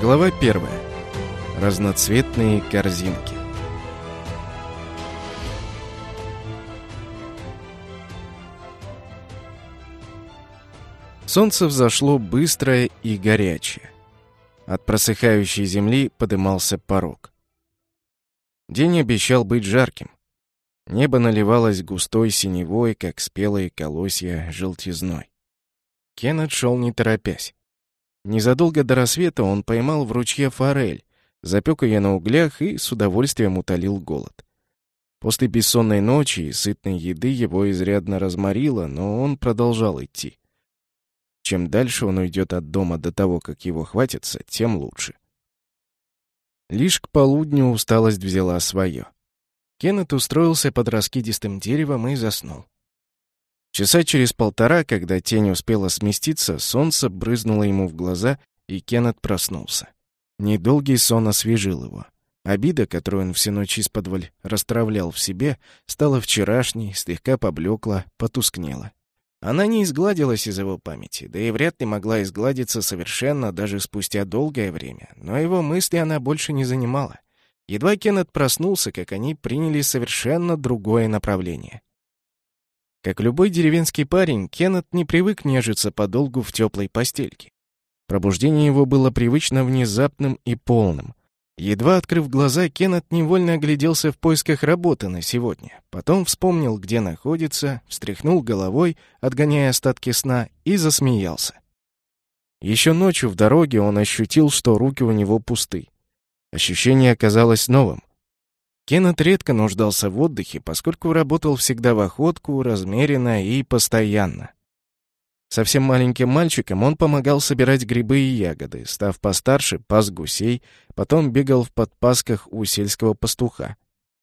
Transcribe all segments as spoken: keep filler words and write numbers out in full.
Глава первая. Разноцветные корзинки. Солнце взошло быстрое и горячее. От просыхающей земли подымался порог. День обещал быть жарким. Небо наливалось густой синевой, как спелые колосья, желтизной. Кеннет шел не торопясь. Незадолго до рассвета он поймал в ручье форель, запек ее на углях и с удовольствием утолил голод. После бессонной ночи и сытной еды его изрядно разморило, но он продолжал идти. Чем дальше он уйдет от дома до того, как его хватится, тем лучше. Лишь к полудню усталость взяла свое. Кеннет устроился под раскидистым деревом и заснул. Часа через полтора, когда тень успела сместиться, солнце брызнуло ему в глаза, и Кеннет проснулся. Недолгий сон освежил его. Обида, которую он всю ночь исподволь расстравлял в себе, стала вчерашней, слегка поблекла, потускнела. Она не изгладилась из его памяти, да и вряд ли могла изгладиться совершенно даже спустя долгое время, но его мысли она больше не занимала. Едва Кеннет проснулся, как они приняли совершенно другое направление. Как любой деревенский парень, Кеннет не привык нежиться подолгу в теплой постельке. Пробуждение его было привычно внезапным и полным. Едва открыв глаза, Кеннет невольно огляделся в поисках работы на сегодня. Потом вспомнил, где находится, встряхнул головой, отгоняя остатки сна, и засмеялся. Еще ночью в дороге он ощутил, что руки у него пусты. Ощущение оказалось новым. Кеннет редко нуждался в отдыхе, поскольку работал всегда в охотку, размеренно и постоянно. Совсем маленьким мальчиком он помогал собирать грибы и ягоды, став постарше, пас гусей, потом бегал в подпасках у сельского пастуха.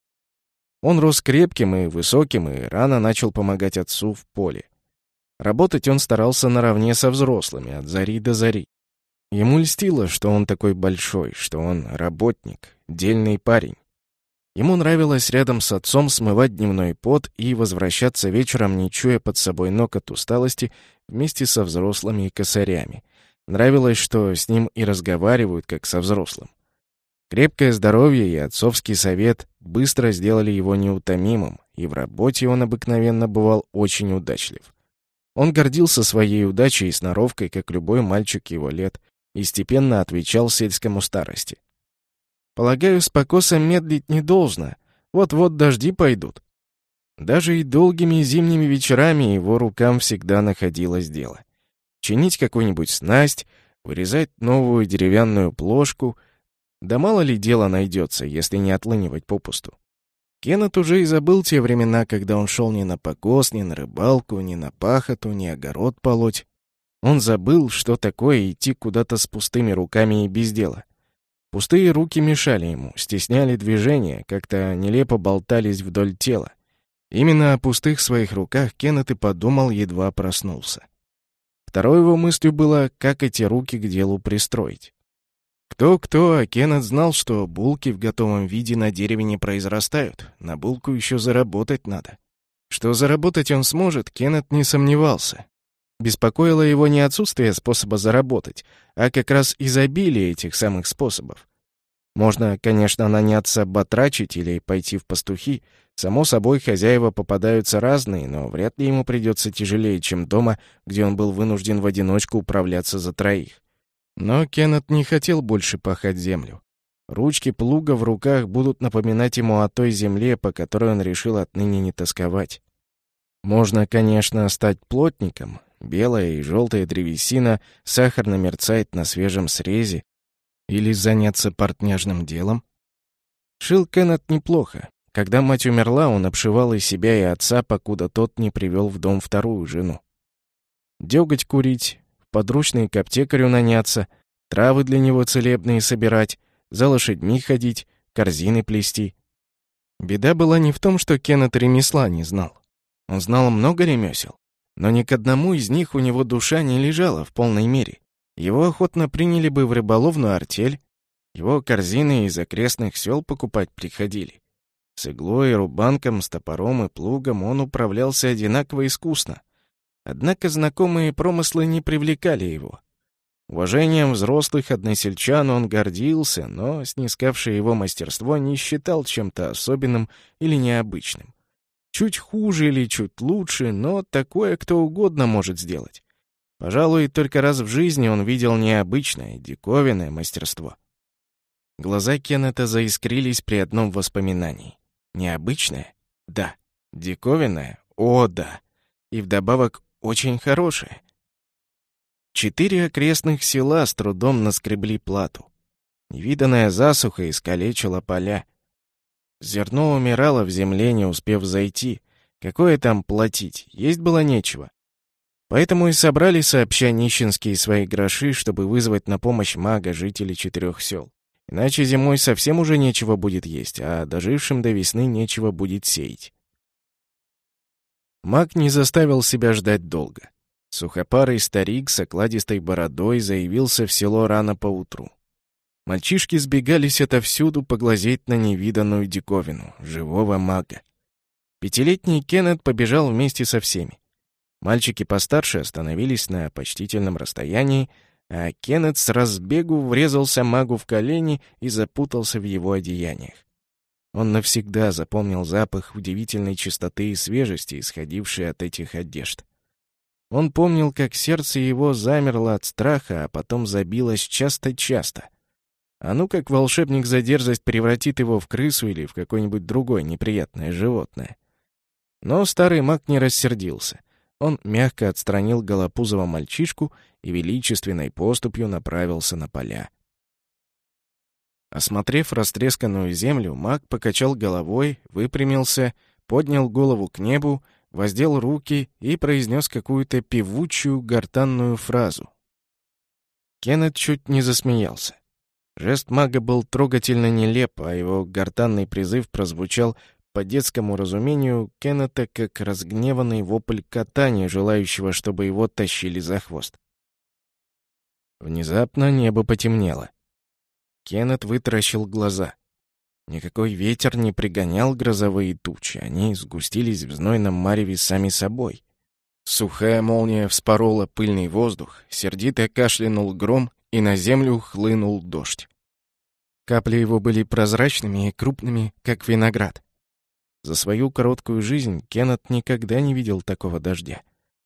Он рос крепким и высоким и рано начал помогать отцу в поле. Работать он старался наравне со взрослыми, от зари до зари. Ему льстило, что он такой большой, что он работник, дельный парень. Ему нравилось рядом с отцом смывать дневной пот и возвращаться вечером, не чуя под собой ног от усталости, вместе со взрослыми и косарями. Нравилось, что с ним и разговаривают, как со взрослым. Крепкое здоровье и отцовский совет быстро сделали его неутомимым, и в работе он обыкновенно бывал очень удачлив. Он гордился своей удачей и сноровкой, как любой мальчик его лет, и степенно отвечал сельскому старости. «Полагаю, с покосом медлить не должно. Вот-вот дожди пойдут». Даже и долгими зимними вечерами его рукам всегда находилось дело. Чинить какую-нибудь снасть, вырезать новую деревянную плошку. Да мало ли дела найдется, если не отлынивать попусту. Кеннет уже и забыл те времена, когда он шел не на покос, ни на рыбалку, ни на пахоту, ни огород полоть. Он забыл, что такое идти куда-то с пустыми руками и без дела. Пустые руки мешали ему, стесняли движения, как-то нелепо болтались вдоль тела. Именно о пустых своих руках Кеннет и подумал, едва проснулся. Второй его мыслью было, как эти руки к делу пристроить. Кто-кто, а Кеннет знал, что булки в готовом виде на дереве не произрастают, на булку еще заработать надо. Что заработать он сможет, Кеннет не сомневался. Беспокоило его не отсутствие способа заработать, а как раз изобилие этих самых способов. Можно, конечно, наняться батрачить или пойти в пастухи. Само собой, хозяева попадаются разные, но вряд ли ему придется тяжелее, чем дома, где он был вынужден в одиночку управляться за троих. Но Кеннет не хотел больше пахать землю. Ручки плуга в руках будут напоминать ему о той земле, по которой он решил отныне не тосковать. Можно, конечно, стать плотником. Белая и желтая древесина сахарно мерцает на свежем срезе. Или заняться портняжным делом. Шил Кеннет неплохо. Когда мать умерла, он обшивал и себя, и отца, покуда тот не привел в дом вторую жену. Деготь курить, в подручные к аптекарю наняться, травы для него целебные собирать, за лошадьми ходить, корзины плести. Беда была не в том, что Кеннет ремесла не знал. Он знал много ремесел, но ни к одному из них у него душа не лежала в полной мере. Его охотно приняли бы в рыболовную артель, его корзины из окрестных сел покупать приходили. С иглой, рубанком, с топором и плугом он управлялся одинаково искусно. Однако знакомые промыслы не привлекали его. Уважением взрослых односельчан он гордился, но снискавшее его мастерство не считал чем-то особенным или необычным. Чуть хуже или чуть лучше, но такое кто угодно может сделать. Пожалуй, только раз в жизни он видел необычное, диковинное мастерство. Глаза Кеннета заискрились при одном воспоминании. Необычное? Да. Диковинное? О, да. И вдобавок очень хорошее. Четыре окрестных села с трудом наскребли плату. Невиданная засуха искалечила поля. Зерно умирало в земле, не успев зайти. Какое там платить? Есть было нечего. Поэтому и собрали сообща нищенские свои гроши, чтобы вызвать на помощь мага жителей четырех сел. Иначе зимой совсем уже нечего будет есть, а дожившим до весны нечего будет сеять. Маг не заставил себя ждать долго. Сухопарый старик с окладистой бородой заявился в село рано поутру. Мальчишки сбегались отовсюду поглазеть на невиданную диковину — живого мага. Пятилетний Кеннет побежал вместе со всеми. Мальчики постарше остановились на почтительном расстоянии, а Кеннет с разбегу врезался магу в колени и запутался в его одеяниях. Он навсегда запомнил запах удивительной чистоты и свежести, исходившей от этих одежд. Он помнил, как сердце его замерло от страха, а потом забилось часто-часто. А ну как волшебник за дерзость превратит его в крысу или в какое-нибудь другое неприятное животное. Но старый маг не рассердился. Он мягко отстранил голопузого мальчишку и величественной поступью направился на поля. Осмотрев растресканную землю, маг покачал головой, выпрямился, поднял голову к небу, воздел руки и произнес какую-то певучую гортанную фразу. Кеннет чуть не засмеялся. Жест мага был трогательно нелеп, а его гортанный призыв прозвучал по детскому разумению Кеннета как разгневанный вопль кота, не желающего, чтобы его тащили за хвост. Внезапно небо потемнело. Кеннет вытаращил глаза. Никакой ветер не пригонял грозовые тучи, они сгустились в знойном мареве сами собой. Сухая молния вспорола пыльный воздух, сердито кашлянул гром, и на землю хлынул дождь. Капли его были прозрачными и крупными, как виноград. За свою короткую жизнь Кеннет никогда не видел такого дождя.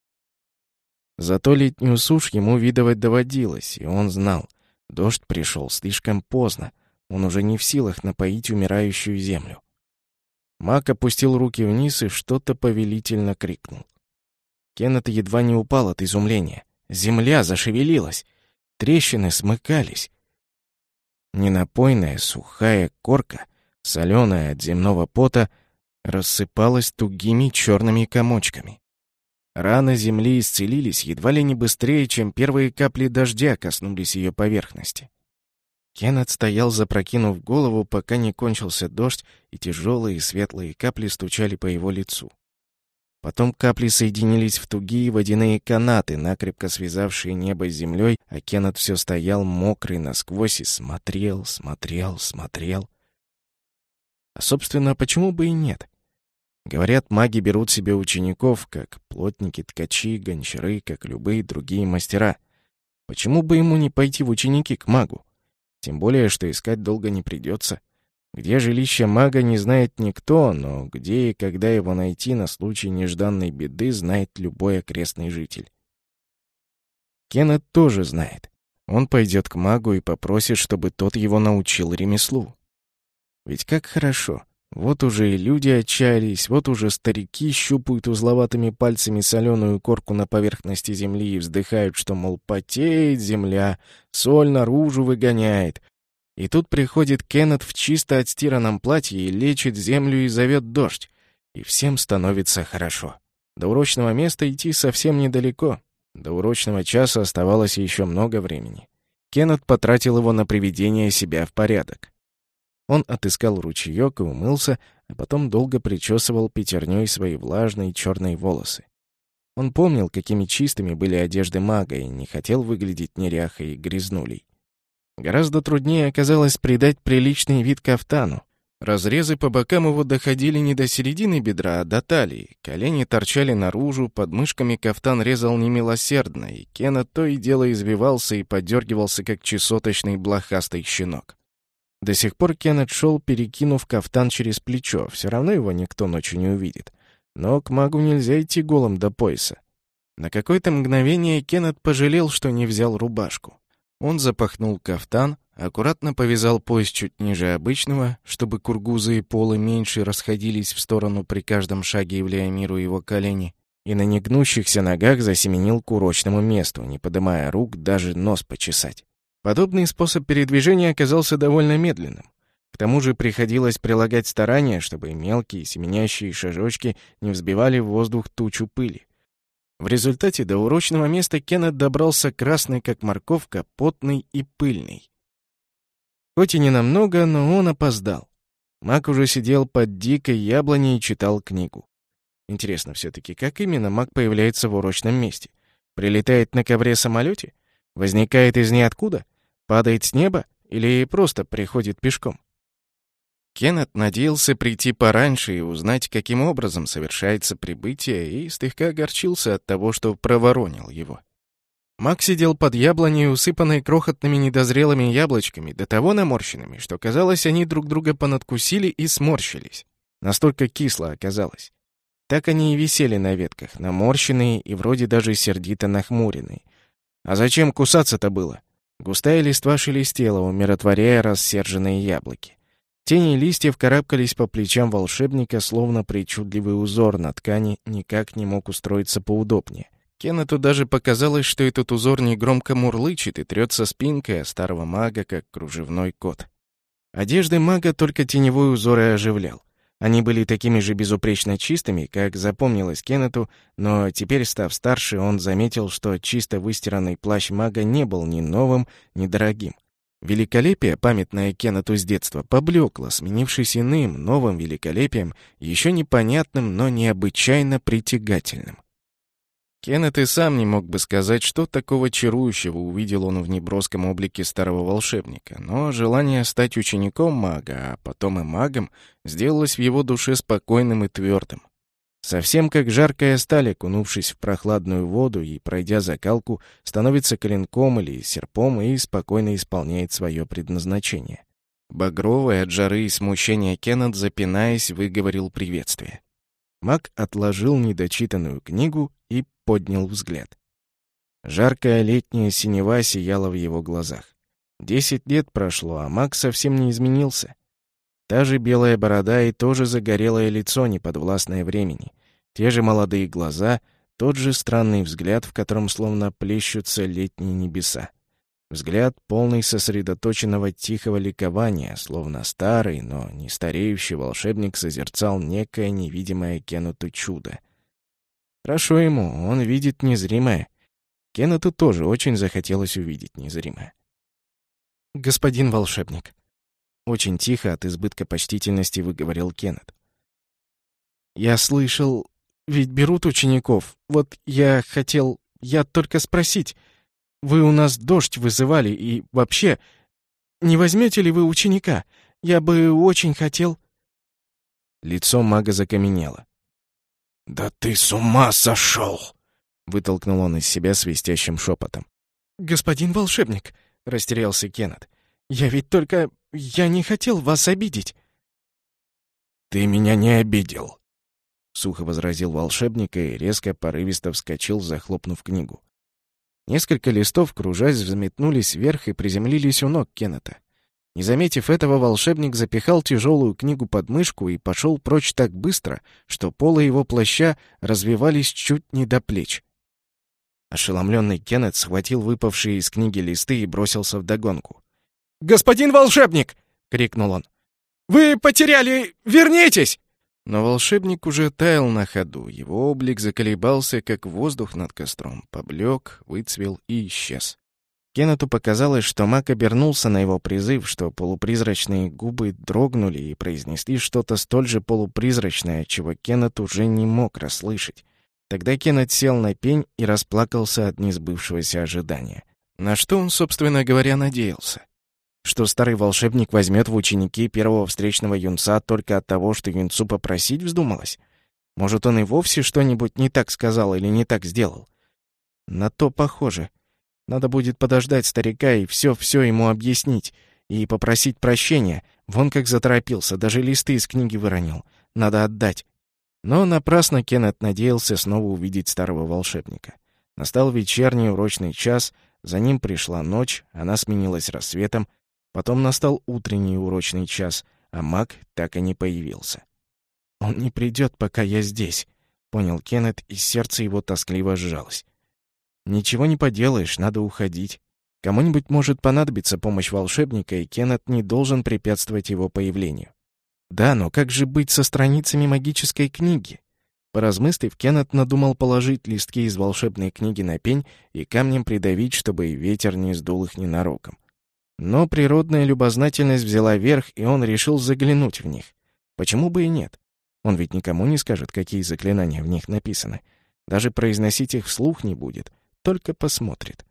Зато летнюю сушь ему видывать доводилось, и он знал, дождь пришел слишком поздно, он уже не в силах напоить умирающую землю. Маг опустил руки вниз и что-то повелительно крикнул. Кеннет едва не упал от изумления. Земля зашевелилась, трещины смыкались. Ненапойная сухая корка, соленая от земного пота, рассыпалась тугими черными комочками. Раны земли исцелились едва ли не быстрее, чем первые капли дождя коснулись ее поверхности. Кеннет стоял, запрокинув голову, пока не кончился дождь, и тяжелые светлые капли стучали по его лицу. Потом капли соединились в тугие водяные канаты, накрепко связавшие небо с землей, а Кеннет все стоял мокрый насквозь и смотрел, смотрел, смотрел. А, собственно, почему бы и нет? Говорят, маги берут себе учеников, как плотники, ткачи, гончары, как любые другие мастера. Почему бы ему не пойти в ученики к магу? Тем более, что искать долго не придется. Где жилище мага, не знает никто, но где и когда его найти на случай нежданной беды, знает любой окрестный житель. Кеннет тоже знает. Он пойдет к магу и попросит, чтобы тот его научил ремеслу. Ведь как хорошо. Вот уже и люди отчаялись, вот уже старики щупают узловатыми пальцами соленую корку на поверхности земли и вздыхают, что, мол, потеет земля, соль наружу выгоняет. И тут приходит Кеннет в чисто отстиранном платье и лечит землю и зовет дождь. И всем становится хорошо. До урочного места идти совсем недалеко. До урочного часа оставалось еще много времени. Кеннет потратил его на приведение себя в порядок. Он отыскал ручеёк и умылся, а потом долго причесывал пятерней свои влажные черные волосы. Он помнил, какими чистыми были одежды мага, и не хотел выглядеть неряхой и грязнулей. Гораздо труднее оказалось придать приличный вид кафтану. Разрезы по бокам его доходили не до середины бедра, а до талии. Колени торчали наружу, под мышками кафтан резал немилосердно, и Кеннет то и дело извивался и подергивался, как чесоточный блохастый щенок. До сих пор Кеннет шел, перекинув кафтан через плечо, все равно его никто ночью не увидит. Но к магу нельзя идти голым до пояса. На какое-то мгновение Кеннет пожалел, что не взял рубашку. Он запахнул кафтан, аккуратно повязал пояс чуть ниже обычного, чтобы кургузы и полы меньше расходились в сторону при каждом шаге, являя миру его колени, и на негнущихся ногах засеменил к урочному месту, не поднимая рук, даже нос почесать. Подобный способ передвижения оказался довольно медленным. К тому же приходилось прилагать старания, чтобы мелкие семенящие шажочки не взбивали в воздух тучу пыли. В результате до урочного места Кеннет добрался красный, как морковка, потный и пыльный. Хоть и не намного, но он опоздал. Маг уже сидел под дикой яблоней и читал книгу. Интересно все-таки, как именно маг появляется в урочном месте? Прилетает на ковре-самолете? Возникает из ниоткуда? Падает с неба? Или просто приходит пешком? Кеннет надеялся прийти пораньше и узнать, каким образом совершается прибытие, и слегка огорчился от того, что проворонил его. Маг сидел под яблоней, усыпанной крохотными недозрелыми яблочками, до того наморщенными, что, казалось, они друг друга понадкусили и сморщились. Настолько кисло оказалось. Так они и висели на ветках, наморщенные и вроде даже сердито нахмуренные. А зачем кусаться-то было? Густая листва шелестела, умиротворяя рассерженные яблоки. Тени листьев карабкались по плечам волшебника, словно причудливый узор на ткани никак не мог устроиться поудобнее. Кеннету даже показалось, что этот узор негромко мурлычет и трется спинкой о старого мага, как кружевной кот. Одежды мага только теневой узор и оживлял. Они были такими же безупречно чистыми, как запомнилось Кеннету, но теперь, став старше, он заметил, что чисто выстиранный плащ мага не был ни новым, ни дорогим. Великолепие, памятное Кеннету с детства, поблекло, сменившись иным, новым великолепием, еще непонятным, но необычайно притягательным. Кеннет и сам не мог бы сказать, что такого чарующего увидел он в неброском облике старого волшебника, но желание стать учеником мага, а потом и магом, сделалось в его душе спокойным и твердым. Совсем как жаркая сталь, окунувшись в прохладную воду и пройдя закалку, становится клинком или серпом и спокойно исполняет свое предназначение. Багровый от жары и смущения Кеннет, запинаясь, выговорил приветствие. Маг отложил недочитанную книгу и поднял взгляд. Жаркая летняя синева сияла в его глазах. Десять лет прошло, а маг совсем не изменился. Та же белая борода и то же загорелое лицо, неподвластное времени. Те же молодые глаза, тот же странный взгляд, в котором словно плещутся летние небеса. Взгляд, полный сосредоточенного тихого ликования, словно старый, но не стареющий волшебник созерцал некое невидимое Кеннету чудо. Хорошо ему, он видит незримое. Кеннету тоже очень захотелось увидеть незримое. «Господин волшебник», — очень тихо от избытка почтительности выговорил Кеннет. «Я слышал, ведь берут учеников. Вот я хотел... Я только спросить. Вы у нас дождь вызывали, и вообще... Не возьмете ли вы ученика? Я бы очень хотел...» Лицо мага закаменело. «Да ты с ума сошел!» — вытолкнул он из себя свистящим шепотом. «Господин волшебник!» — растерялся Кеннет. «Я ведь только... Я не хотел вас обидеть». «Ты меня не обидел», — сухо возразил волшебник и резко порывисто вскочил, захлопнув книгу. Несколько листов, кружась, взметнулись вверх и приземлились у ног Кеннета. Не заметив этого, волшебник запихал тяжелую книгу под мышку и пошел прочь так быстро, что полы его плаща развивались чуть не до плеч. Ошеломленный Кеннет схватил выпавшие из книги листы и бросился вдогонку. «Господин волшебник!» — крикнул он. «Вы потеряли... Вернитесь!» Но волшебник уже таял на ходу, его облик заколебался, как воздух над костром, поблек, выцвел и исчез. Кеннету показалось, что маг обернулся на его призыв, что полупризрачные губы дрогнули и произнесли что-то столь же полупризрачное, чего Кеннет уже не мог расслышать. Тогда Кеннет сел на пень и расплакался от несбывшегося ожидания. На что он, собственно говоря, надеялся? Что старый волшебник возьмет в ученики первого встречного юнца только от того, что юнцу попросить вздумалось? Может, он и вовсе что-нибудь не так сказал или не так сделал? На то похоже. Надо будет подождать старика и все-все ему объяснить, и попросить прощения. Вон как заторопился, даже листы из книги выронил. Надо отдать. Но напрасно Кеннет надеялся снова увидеть старого волшебника. Настал вечерний урочный час, за ним пришла ночь, она сменилась рассветом, потом настал утренний урочный час, а маг так и не появился. «Он не придет, пока я здесь», — понял Кеннет, и сердце его тоскливо сжалось. «Ничего не поделаешь, надо уходить. Кому-нибудь может понадобиться помощь волшебника, и Кеннет не должен препятствовать его появлению. Да, но как же быть со страницами магической книги?» Поразмыслив, Кеннет надумал положить листки из волшебной книги на пень и камнем придавить, чтобы ветер не сдул их ненароком. Но природная любознательность взяла верх, и он решил заглянуть в них. Почему бы и нет? Он ведь никому не скажет, какие заклинания в них написаны. Даже произносить их вслух не будет, только посмотрит.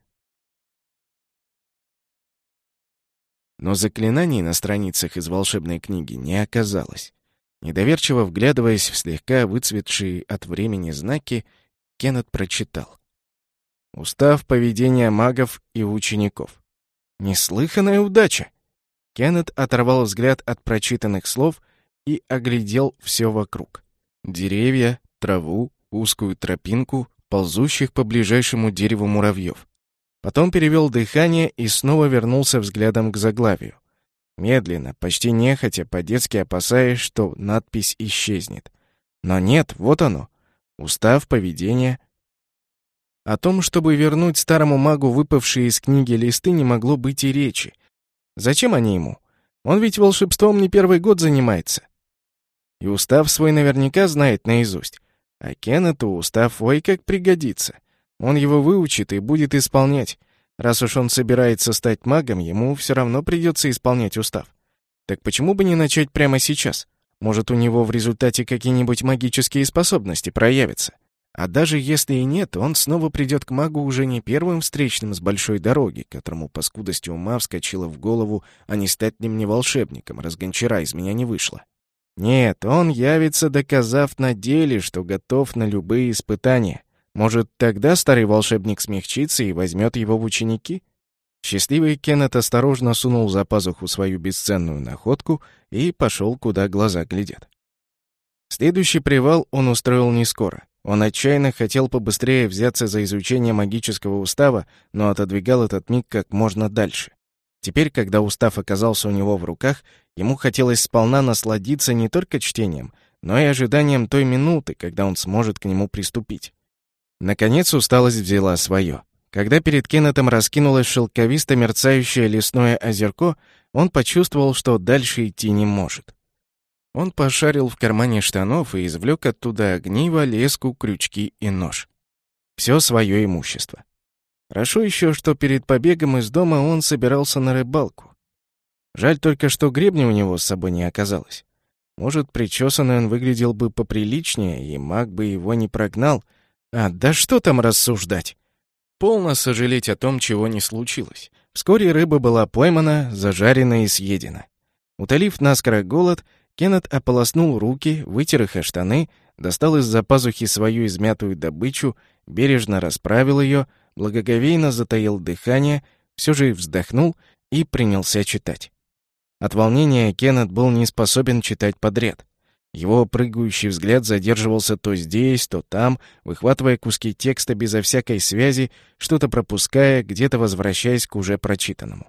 Но заклинаний на страницах из волшебной книги не оказалось. Недоверчиво вглядываясь в слегка выцветшие от времени знаки, Кеннет прочитал. «Устав поведения магов и учеников». Неслыханная удача! Кеннет оторвал взгляд от прочитанных слов и оглядел все вокруг. Деревья, траву, узкую тропинку, ползущих по ближайшему дереву муравьев. Потом перевел дыхание и снова вернулся взглядом к заглавию. Медленно, почти нехотя, по-детски опасаясь, что надпись исчезнет. Но нет, вот оно. Устав поведения. О том, чтобы вернуть старому магу выпавшие из книги листы, не могло быть и речи. Зачем они ему? Он ведь волшебством не первый год занимается. И устав свой наверняка знает наизусть. А Кеннету устав ой как пригодится. Он его выучит и будет исполнять. Раз уж он собирается стать магом, ему все равно придется исполнять устав. Так почему бы не начать прямо сейчас? Может, у него в результате какие-нибудь магические способности проявятся? А даже если и нет, он снова придет к магу уже не первым встречным с большой дороги, которому по скудости ума вскочило в голову, а не стать ли мне волшебником, раз гончара из меня не вышло. Нет, он явится, доказав на деле, что готов на любые испытания. Может, тогда старый волшебник смягчится и возьмет его в ученики? Счастливый Кеннет осторожно сунул за пазуху свою бесценную находку и пошел, куда глаза глядят. Следующий привал он устроил не скоро. Он отчаянно хотел побыстрее взяться за изучение магического устава, но отодвигал этот миг как можно дальше. Теперь, когда устав оказался у него в руках, ему хотелось сполна насладиться не только чтением, но и ожиданием той минуты, когда он сможет к нему приступить. Наконец усталость взяла свое. Когда перед Кеннетом раскинулось шелковисто мерцающее лесное озерко, он почувствовал, что дальше идти не может. Он пошарил в кармане штанов и извлек оттуда огниво, леску, крючки и нож. Все свое имущество. Хорошо еще, что перед побегом из дома он собирался на рыбалку. Жаль только, что гребня у него с собой не оказалось. Может, причесанный он выглядел бы поприличнее, и маг бы его не прогнал. А, да что там рассуждать? Полно сожалеть о том, чего не случилось. Вскоре рыба была поймана, зажарена и съедена. Утолив наскоро голод, Кеннет ополоснул руки, вытер их о штаны, достал из-за пазухи свою измятую добычу, бережно расправил ее, благоговейно затаил дыхание, все же вздохнул и принялся читать. От волнения Кеннет был не способен читать подряд. Его прыгающий взгляд задерживался то здесь, то там, выхватывая куски текста безо всякой связи, что-то пропуская, где-то возвращаясь к уже прочитанному.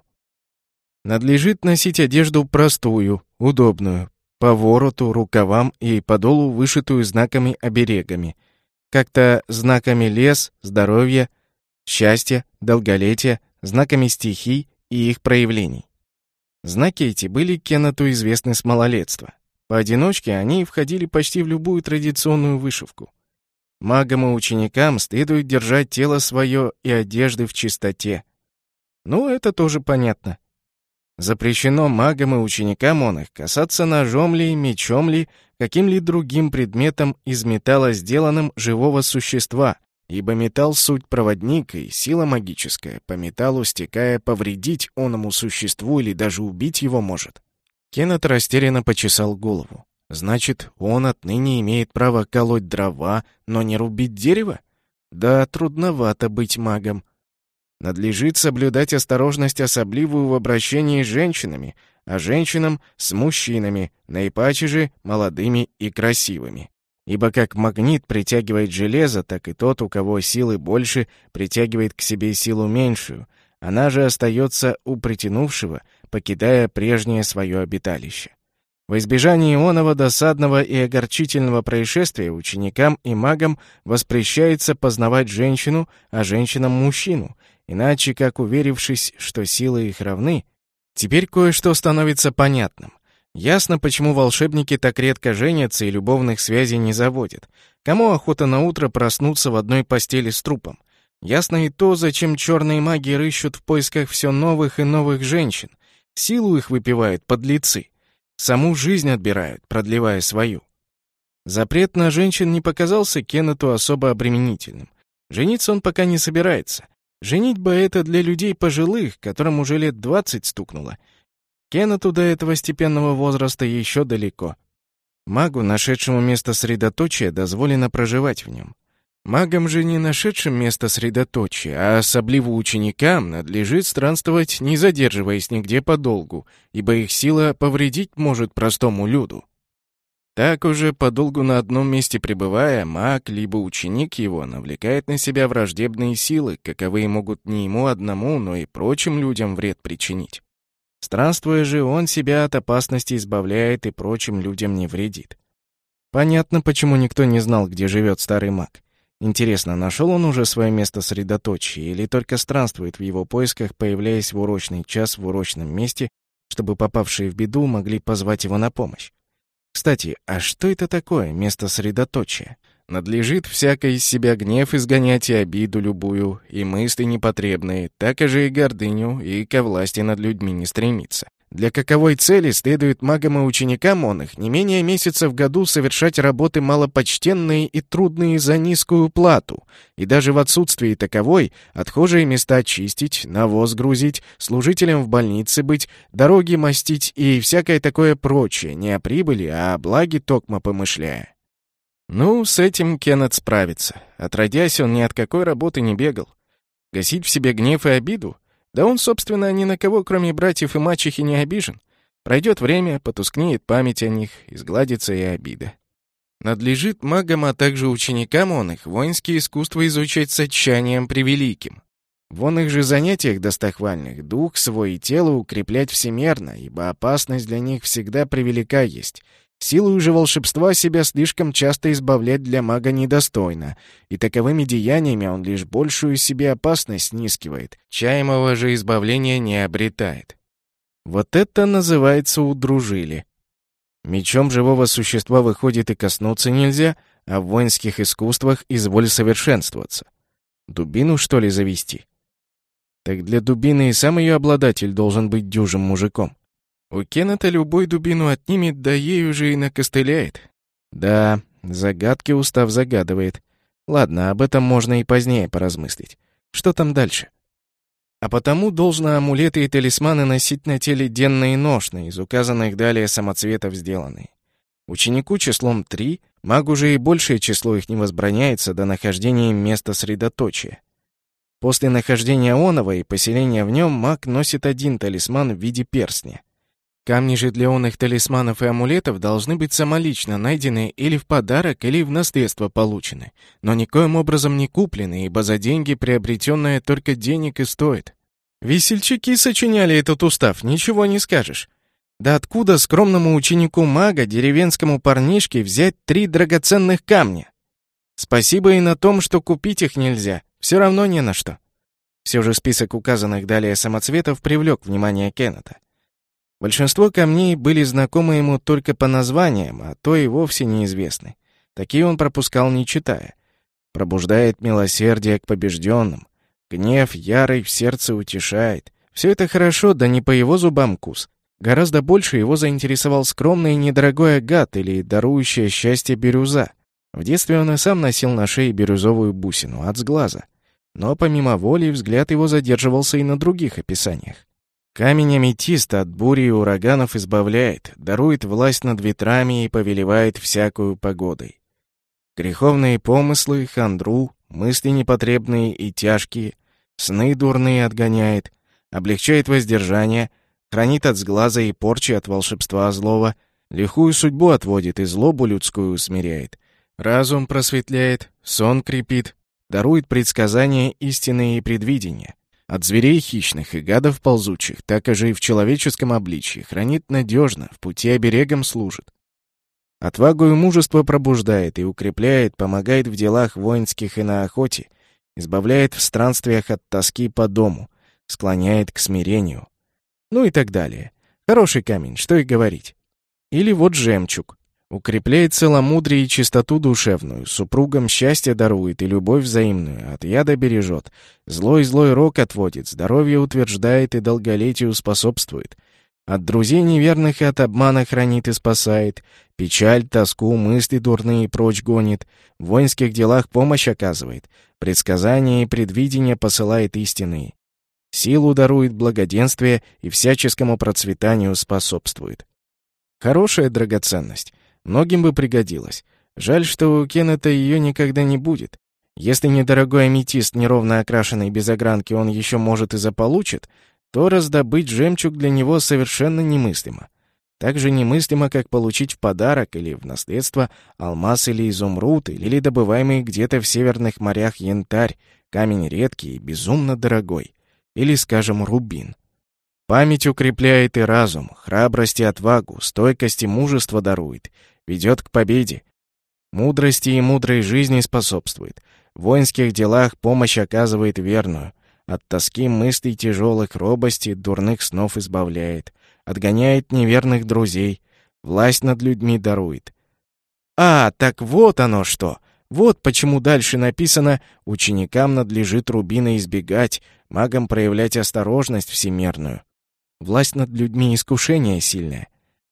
Надлежит носить одежду простую, удобную, по вороту, рукавам и подолу, вышитую знаками-оберегами, как-то знаками лес, здоровья, счастья, долголетия, знаками стихий и их проявлений. Знаки эти были Кеннету известны с малолетства. Поодиночке они входили почти в любую традиционную вышивку. Магам и ученикам следует держать тело свое и одежды в чистоте. Ну, это тоже понятно. Запрещено магам и ученикам он их касаться ножом ли, мечом ли, каким ли другим предметом из металла сделанным живого существа, ибо металл — суть проводник, и сила магическая, по металлу стекая, повредить оному существу или даже убить его может. Кеннет растерянно почесал голову. Значит, он отныне имеет право колоть дрова, но не рубить дерево? Да, трудновато быть магом. Надлежит соблюдать осторожность особливую в обращении с женщинами, а женщинам — с мужчинами, наипаче же молодыми и красивыми. Ибо как магнит притягивает железо, так и тот, у кого силы больше, притягивает к себе силу меньшую. Она же остается у притянувшего, покидая прежнее свое обиталище. Во избежание оного досадного и огорчительного происшествия ученикам и магам воспрещается познавать женщину, а женщинам — мужчину, иначе как, уверившись, что силы их равны, теперь кое-что становится понятным. Ясно, почему волшебники так редко женятся и любовных связей не заводят. Кому охота на утро проснуться в одной постели с трупом? Ясно и то, зачем черные маги рыщут в поисках все новых и новых женщин. Силу их выпивают подлецы. Саму жизнь отбирают, продлевая свою. Запрет на женщин не показался Кеннету особо обременительным. Жениться он пока не собирается. Женитьба — это для людей пожилых, которым уже лет двадцать стукнуло. Кеннету до этого степенного возраста еще далеко. Магу, нашедшему место средоточия, дозволено проживать в нем. Магам же, не нашедшим место средоточия, а особливо ученикам, надлежит странствовать, не задерживаясь нигде подолгу, ибо их сила повредить может простому люду. Так уже подолгу на одном месте пребывая, маг, либо ученик его, навлекает на себя враждебные силы, каковые могут не ему одному, но и прочим людям вред причинить. Странствуя же, он себя от опасности избавляет и прочим людям не вредит. Понятно, почему никто не знал, где живет старый маг. Интересно, нашел он уже свое место средоточия или только странствует в его поисках, появляясь в урочный час в урочном месте, чтобы попавшие в беду могли позвать его на помощь? Кстати, а что это такое место средоточия? Надлежит всяко из себя гнев изгонять и обиду любую, и мысли непотребные, так же и гордыню, и ко власти над людьми не стремиться. Для каковой цели следует магам и ученикам он их не менее месяца в году совершать работы малопочтенные и трудные за низкую плату, и даже в отсутствии таковой отхожие места чистить, навоз грузить, служителем в больнице быть, дороги мастить и всякое такое прочее, не о прибыли, а о благе токмо помышляя. Ну, с этим Кеннет справится. Отродясь, он ни от какой работы не бегал. Гасить в себе гнев и обиду? Да он, собственно, ни на кого, кроме братьев и мачехи, не обижен. Пройдет время, потускнеет память о них, изгладится и обида. Надлежит магам, а также ученикам он их воинские искусства изучать с отчаянием превеликим. Вон их же занятиях достохвальных дух свой и тело укреплять всемерно, ибо опасность для них всегда превелика есть. Силою же волшебства себя слишком часто избавлять для мага недостойно, и таковыми деяниями он лишь большую себе опасность снискивает, чаемого же избавления не обретает. Вот это называется удружили. Мечом живого существа выходит и коснуться нельзя, а в воинских искусствах изволь совершенствоваться. Дубину, что ли, завести? Так для дубины и сам ее обладатель должен быть дюжим мужиком. У Кеннета любой дубину отнимет, да ею же и накостыляет. Да, загадки устав загадывает. Ладно, об этом можно и позднее поразмыслить. Что там дальше? А потому должно амулеты и талисманы носить на теле денно и ношно, из указанных далее самоцветов сделанные. Ученику числом три, магу же и большее число их не возбраняется до нахождения места средоточия. После нахождения оного и поселения в нем маг носит один талисман в виде перстня. Камни же для онных талисманов и амулетов должны быть самолично найдены или в подарок, или в наследство получены, но никоим образом не куплены, ибо за деньги приобретенное только денег и стоит. Весельчаки сочиняли этот устав, ничего не скажешь. Да откуда скромному ученику мага, деревенскому парнишке, взять три драгоценных камня? Спасибо и на том, что купить их нельзя, все равно не на что. Все же список указанных далее самоцветов привлек внимание Кеннета. Большинство камней были знакомы ему только по названиям, а то и вовсе неизвестны. Такие он пропускал, не читая. Пробуждает милосердие к побежденным. Гнев ярый в сердце утешает. Все это хорошо, да не по его зубам кус. Гораздо больше его заинтересовал скромный и недорогой агат или дарующая счастье бирюза. В детстве он и сам носил на шее бирюзовую бусину от сглаза, но помимо воли взгляд его задерживался и на других описаниях. Камень аметист от бури и ураганов избавляет, дарует власть над ветрами и повелевает всякую погодой. Греховные помыслы, хандру, мысли непотребные и тяжкие, сны дурные отгоняет, облегчает воздержание, хранит от сглаза и порчи от волшебства злого, лихую судьбу отводит и злобу людскую усмиряет, разум просветляет, сон крепит, дарует предсказания истинные и предвидения. От зверей хищных и гадов ползучих, так же и в человеческом обличье, хранит надежно, в пути оберегом служит. Отвагу и мужество пробуждает и укрепляет, помогает в делах воинских и на охоте, избавляет в странствиях от тоски по дому, склоняет к смирению. Ну и так далее. Хороший камень, что и говорить. Или вот жемчуг. Укрепляет целомудрие и чистоту душевную, супругам счастье дарует и любовь взаимную, от яда бережет, злой-злой рок отводит, здоровье утверждает и долголетию способствует, от друзей неверных и от обмана хранит и спасает, печаль, тоску, мысли дурные прочь гонит, в воинских делах помощь оказывает, предсказания и предвидения посылает истинные, силу дарует благоденствие и всяческому процветанию способствует. Хорошая драгоценность. Многим бы пригодилась. Жаль, что у Кеннета ее никогда не будет. Если недорогой аметист, неровно окрашенный без огранки, он еще, может, и заполучит, то раздобыть жемчуг для него совершенно немыслимо. Так же немыслимо, как получить в подарок или в наследство алмаз или изумруд, или добываемый где-то в северных морях янтарь, камень редкий и безумно дорогой. Или, скажем, рубин. Память укрепляет и разум, храбрость и отвагу, стойкость и мужество дарует, ведет к победе. Мудрости и мудрой жизни способствует. В воинских делах помощь оказывает верную. От тоски мыслей тяжелых, робости, дурных снов избавляет. Отгоняет неверных друзей. Власть над людьми дарует. А, так вот оно что! Вот почему дальше написано: ученикам надлежит рубина избегать, магам проявлять осторожность всемерную. Власть над людьми — искушение сильное.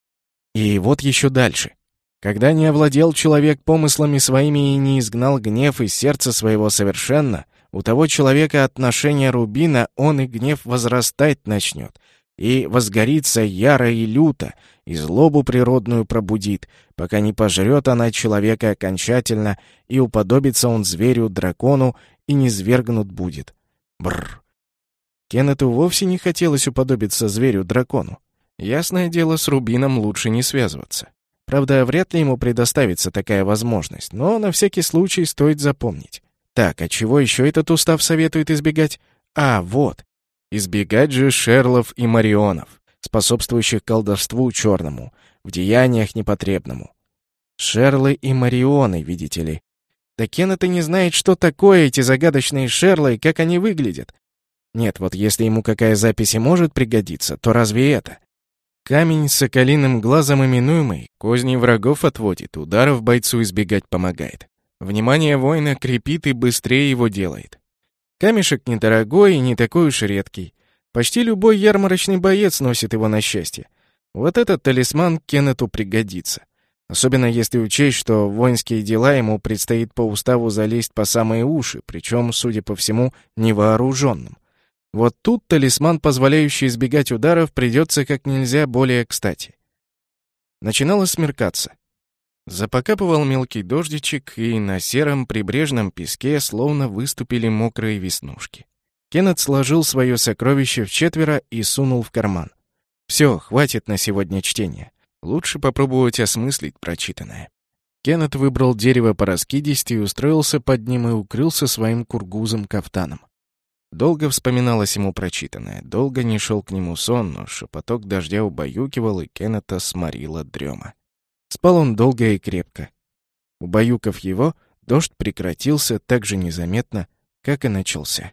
И вот еще дальше. Когда не овладел человек помыслами своими и не изгнал гнев из сердца своего совершенно, у того человека отношение рубина, он и гнев возрастать начнет, и возгорится яро и люто, и злобу природную пробудит, пока не пожрет она человека окончательно, и уподобится он зверю-дракону, и низвергнут будет. Бррр. Кеннету вовсе не хотелось уподобиться зверю-дракону. Ясное дело, с рубином лучше не связываться. Правда, вряд ли ему предоставится такая возможность, но на всякий случай стоит запомнить. Так, а чего еще этот устав советует избегать? А, вот. Избегать же шерлов и марионов, способствующих колдовству черному, в деяниях непотребному. Шерлы и марионы, видите ли. Да Кеннет и не знает, что такое эти загадочные шерлы и как они выглядят. Нет, вот если ему какая запись и может пригодиться, то разве это? Камень с соколиным глазом именуемый козни врагов отводит, ударов бойцу избегать помогает. Внимание воина крепит и быстрее его делает. Камешек недорогой и не такой уж редкий. Почти любой ярмарочный боец носит его на счастье. Вот этот талисман Кеннету пригодится. Особенно если учесть, что в воинские дела ему предстоит по уставу залезть по самые уши, причем, судя по всему, невооруженным. Вот тут талисман, позволяющий избегать ударов, придется как нельзя более кстати. Начинало смеркаться. Запокапывал мелкий дождичек, и на сером прибрежном песке словно выступили мокрые веснушки. Кеннет сложил свое сокровище вчетверо и сунул в карман. Все, хватит на сегодня чтения. Лучше попробовать осмыслить прочитанное. Кеннет выбрал дерево пораскидистее и устроился под ним и укрылся своим кургузом-кафтаном. Долго вспоминалось ему прочитанное, долго не шел к нему сон, но шепоток дождя убаюкивал, и Кеннета сморила дрема. Спал он долго и крепко. Убаюкав его, дождь прекратился так же незаметно, как и начался.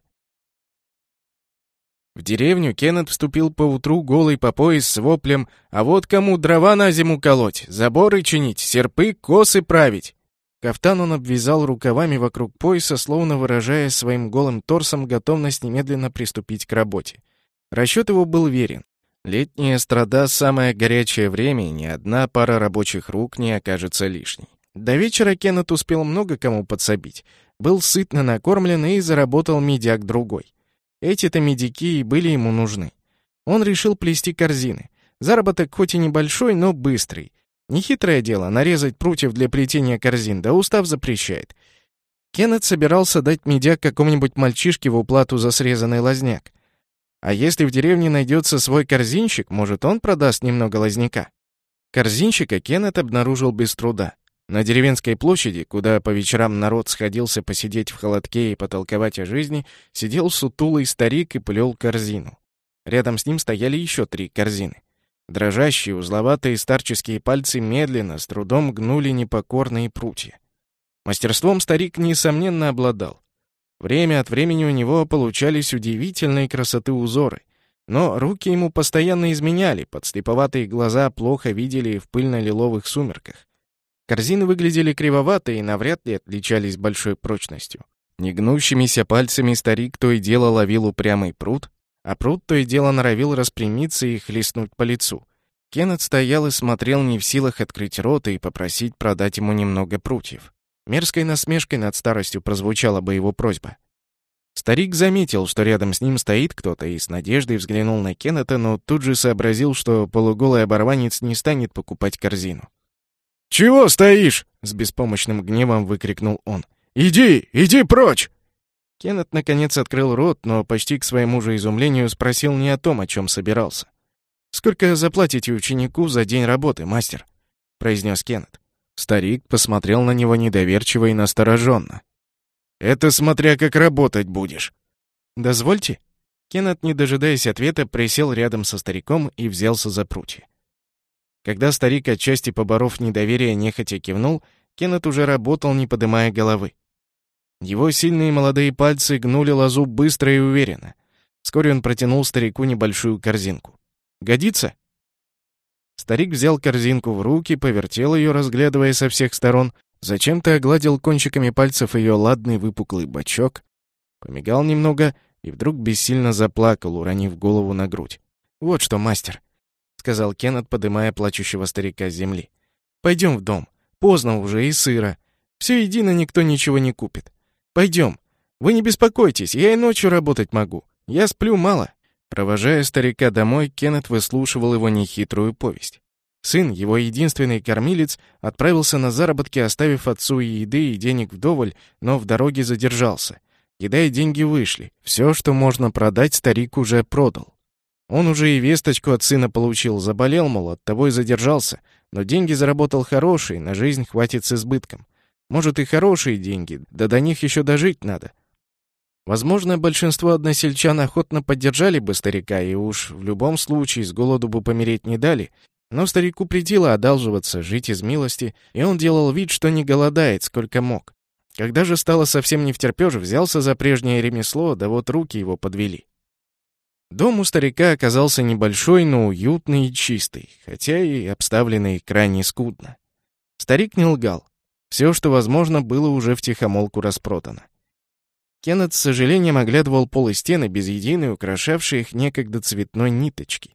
В деревню Кеннет вступил поутру голый по пояс с воплем: «А вот кому дрова на зиму колоть, заборы чинить, серпы, косы править!» Кафтан он обвязал рукавами вокруг пояса, словно выражая своим голым торсом готовность немедленно приступить к работе. Расчет его был верен. Летняя страда — самое горячее время, и ни одна пара рабочих рук не окажется лишней. До вечера Кеннет успел много кому подсобить. Был сытно накормлен и заработал медяк другой. Эти-то медяки и были ему нужны. Он решил плести корзины. Заработок хоть и небольшой, но быстрый. Нехитрое дело нарезать прутьев для плетения корзин, да устав запрещает. Кеннет собирался дать медяк какому-нибудь мальчишке в уплату за срезанный лозняк. А если в деревне найдется свой корзинщик, может, он продаст немного лозняка. Корзинщика Кеннет обнаружил без труда. На деревенской площади, куда по вечерам народ сходился посидеть в холодке и потолковать о жизни, сидел сутулый старик и плел корзину. Рядом с ним стояли еще три корзины. Дрожащие, узловатые старческие пальцы медленно, с трудом гнули непокорные прутья. Мастерством старик, несомненно, обладал. Время от времени у него получались удивительной красоты узоры, но руки ему постоянно изменяли, подслеповатые глаза плохо видели в пыльно-лиловых сумерках. Корзины выглядели кривовато и навряд ли отличались большой прочностью. Негнущимися пальцами старик то и дело ловил упрямый прут, а прут то и дело норовил распрямиться и хлестнуть по лицу. Кеннет стоял и смотрел, не в силах открыть рот и попросить продать ему немного прутьев. Мерзкой насмешкой над старостью прозвучала бы его просьба. Старик заметил, что рядом с ним стоит кто-то, и с надеждой взглянул на Кеннета, но тут же сообразил, что полуголый оборванец не станет покупать корзину. «Чего стоишь?» — с беспомощным гневом выкрикнул он. «Иди, иди прочь!» Кеннет наконец открыл рот, но почти к своему же изумлению спросил не о том, о чем собирался. «Сколько заплатите ученику за день работы, мастер?» — произнес Кеннет. Старик посмотрел на него недоверчиво и настороженно. «Это смотря как работать будешь». «Дозвольте». Кеннет, не дожидаясь ответа, присел рядом со стариком и взялся за прутья. Когда старик, отчасти поборов недоверие, нехотя кивнул, Кеннет уже работал, не поднимая головы. Его сильные молодые пальцы гнули лозу быстро и уверенно. Вскоре он протянул старику небольшую корзинку. «Годится?» Старик взял корзинку в руки, повертел ее, разглядывая со всех сторон, зачем-то огладил кончиками пальцев ее ладный выпуклый бочок, помигал немного и вдруг бессильно заплакал, уронив голову на грудь. «Вот что, мастер», — сказал Кеннет, подымая плачущего старика с земли. «Пойдем в дом. Поздно уже и сыро. Все едино никто ничего не купит. Пойдем. Вы не беспокойтесь, я и ночью работать могу. Я сплю мало». Провожая старика домой, Кеннет выслушивал его нехитрую повесть. Сын, его единственный кормилец, отправился на заработки, оставив отцу и еды, и денег вдоволь, но в дороге задержался. Еда и деньги вышли. Все, что можно продать, старик уже продал. Он уже и весточку от сына получил, заболел, мол, оттого и задержался, но деньги заработал хорошие, на жизнь хватит с избытком. Может, и хорошие деньги, да до них еще дожить надо. Возможно, большинство односельчан охотно поддержали бы старика, и уж в любом случае с голоду бы помереть не дали, но старику претило одалживаться, жить из милости, и он делал вид, что не голодает, сколько мог. Когда же стало совсем невтерпёж, взялся за прежнее ремесло, да вот руки его подвели. Дом у старика оказался небольшой, но уютный и чистый, хотя и обставленный крайне скудно. Старик не лгал. Все, что возможно, было уже втихомолку распродано. Кеннет с сожалением оглядывал пол и стены без единой украшавшей их некогда цветной ниточки.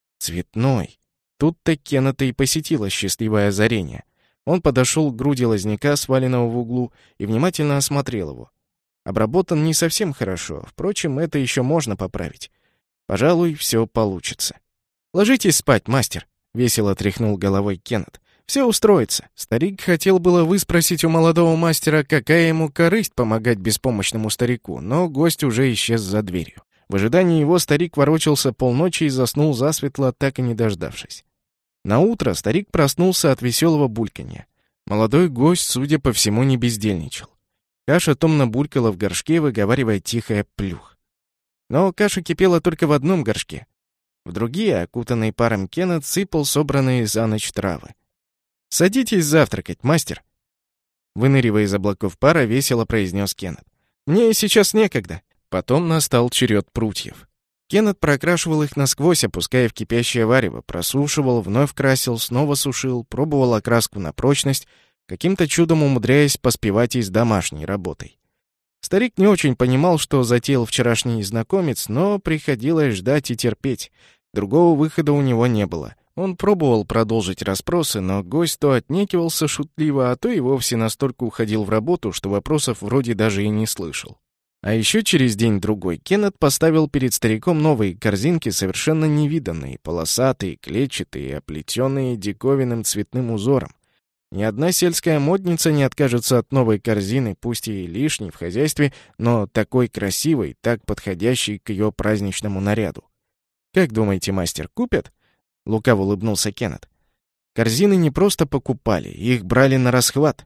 Цветной. Тут-то Кеннета и посетило счастливое озарение. Он подошел к груди лозняка, сваленного в углу, и внимательно осмотрел его. Обработан не совсем хорошо, впрочем, это еще можно поправить. Пожалуй, все получится. «Ложитесь спать, мастер», — весело тряхнул головой Кеннет. «Все устроится». Старик хотел было выспросить у молодого мастера, какая ему корысть помогать беспомощному старику, но гость уже исчез за дверью. В ожидании его старик ворочался полночи и заснул засветло, так и не дождавшись. Наутро старик проснулся от веселого бульканья. Молодой гость, судя по всему, не бездельничал. Каша томно булькала в горшке, выговаривая тихое «плюх». Но каша кипела только в одном горшке. В другие, окутанные паром, Кеннет сыпал собранные за ночь травы. «Садитесь завтракать, мастер!» Выныривая из облаков пара, весело произнес Кеннет. «Мне сейчас некогда». Потом настал черед прутьев. Кеннет прокрашивал их насквозь, опуская в кипящее варево, просушивал, вновь красил, снова сушил, пробовал окраску на прочность, каким-то чудом умудряясь поспевать и с домашней работой. Старик не очень понимал, что затеял вчерашний знакомец, но приходилось ждать и терпеть. Другого выхода у него не было. Он пробовал продолжить расспросы, но гость то отнекивался шутливо, а то и вовсе настолько уходил в работу, что вопросов вроде даже и не слышал. А еще через день-другой Кеннет поставил перед стариком новые корзинки, совершенно невиданные, полосатые, клетчатые, оплетенные диковинным цветным узором. Ни одна сельская модница не откажется от новой корзины, пусть и лишней в хозяйстве, но такой красивой, так подходящей к ее праздничному наряду. «Как думаете, мастер, купят?» — лукаво улыбнулся Кеннет. Корзины не просто покупали, их брали на расхват.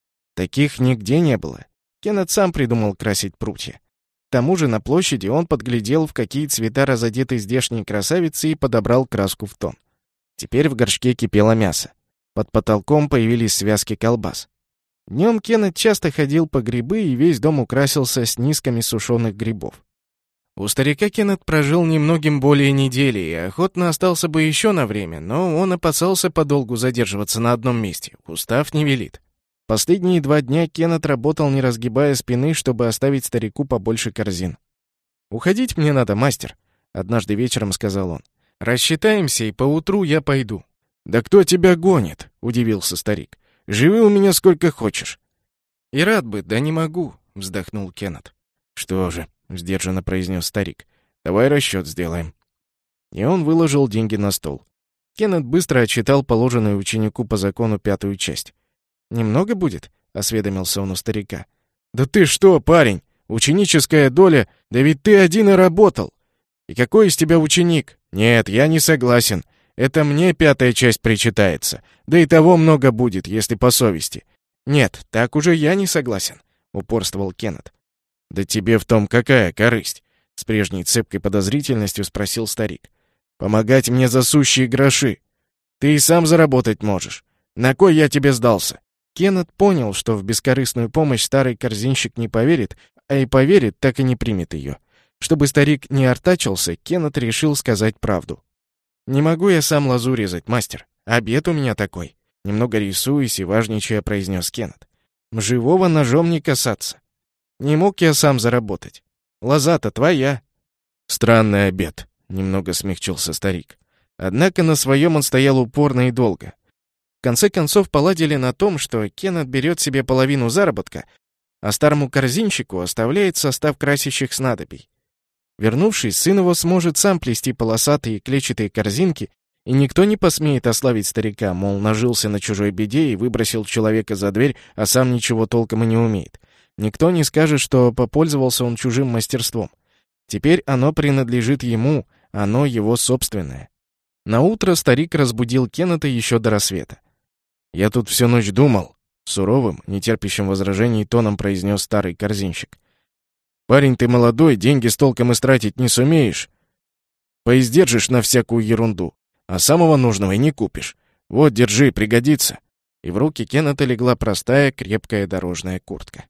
Таких нигде не было. Кеннет сам придумал красить прутья. К тому же на площади он подглядел, в какие цвета разодеты здешние красавицы, и подобрал краску в тон. Теперь в горшке кипело мясо. Под потолком появились связки колбас. Днем Кеннет часто ходил по грибы, и весь дом украсился снизками сушеных грибов. У старика Кеннет прожил немногим более недели и охотно остался бы еще на время, но он опасался подолгу задерживаться на одном месте. Устав не велит. Последние два дня Кеннет работал, не разгибая спины, чтобы оставить старику побольше корзин. «Уходить мне надо, мастер», — однажды вечером сказал он. «Рассчитаемся, и поутру я пойду». «Да кто тебя гонит?» — удивился старик. «Живи у меня сколько хочешь». «И рад бы, да не могу», — вздохнул Кеннет. «Что же», — сдержанно произнес старик, — «давай расчет сделаем». И он выложил деньги на стол. Кеннет быстро отчитал положенную ученику по закону пятую часть. «Немного будет?» — осведомился он у старика. «Да ты что, парень? Ученическая доля? Да ведь ты один и работал! И какой из тебя ученик? Нет, я не согласен. Это мне пятая часть причитается. Да и того много будет, если по совести». «Нет, так уже я не согласен», — упорствовал Кеннет. «Да тебе в том какая корысть?» — с прежней цепкой подозрительностью спросил старик. «Помогать мне за сущие гроши. Ты и сам заработать можешь. На кой я тебе сдался?» Кеннет понял, что в бескорыстную помощь старый корзинщик не поверит, а и поверит, так и не примет ее. Чтобы старик не артачился, Кеннет решил сказать правду. «Не могу я сам лозу резать, мастер. Обед у меня такой», — немного рисуясь и важничая произнес Кеннет. «Живого ножом не касаться. Не мог я сам заработать. Лоза-то твоя». «Странный обед», — немного смягчился старик. Однако на своем он стоял упорно и долго. В конце концов поладили на том, что Кеннет берет себе половину заработка, а старому корзинщику оставляет состав красящих снадобий. Вернувшись, сын его сможет сам плести полосатые клетчатые корзинки, и никто не посмеет ославить старика, мол, нажился на чужой беде и выбросил человека за дверь, а сам ничего толком и не умеет. Никто не скажет, что попользовался он чужим мастерством. Теперь оно принадлежит ему, оно его собственное. Наутро старик разбудил Кеннета еще до рассвета. «Я тут всю ночь думал», — суровым, нетерпящим возражений тоном произнес старый корзинщик. «Парень, ты молодой, деньги с толком истратить не сумеешь. Поиздержишь на всякую ерунду, а самого нужного и не купишь. Вот, держи, пригодится». И в руки Кеннета легла простая, крепкая дорожная куртка.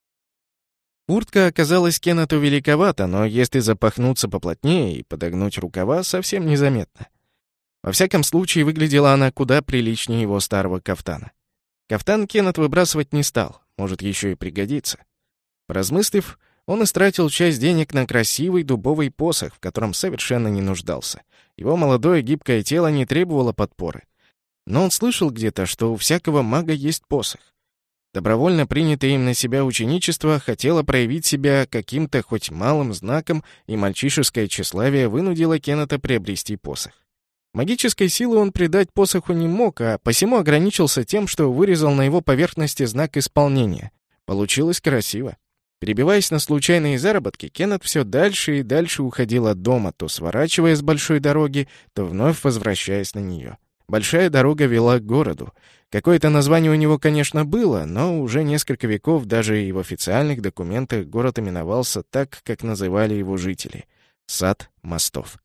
Куртка оказалась Кеннету великовата, но если запахнуться поплотнее и подогнуть рукава, совсем незаметно. Во всяком случае, выглядела она куда приличнее его старого кафтана. Кафтан Кеннет выбрасывать не стал, может, еще и пригодится. Поразмыслив, он истратил часть денег на красивый дубовый посох, в котором совершенно не нуждался. Его молодое гибкое тело не требовало подпоры. Но он слышал где-то, что у всякого мага есть посох. Добровольно принятое им на себя ученичество хотело проявить себя каким-то хоть малым знаком, и мальчишеское тщеславие вынудило Кеннета приобрести посох. Магической силы он придать посоху не мог, а посему ограничился тем, что вырезал на его поверхности знак исполнения. Получилось красиво. Перебиваясь на случайные заработки, Кеннет все дальше и дальше уходил от дома, то сворачивая с большой дороги, то вновь возвращаясь на нее. Большая дорога вела к городу. Какое-то название у него, конечно, было, но уже несколько веков даже и в официальных документах город именовался так, как называли его жители — Сад мостов.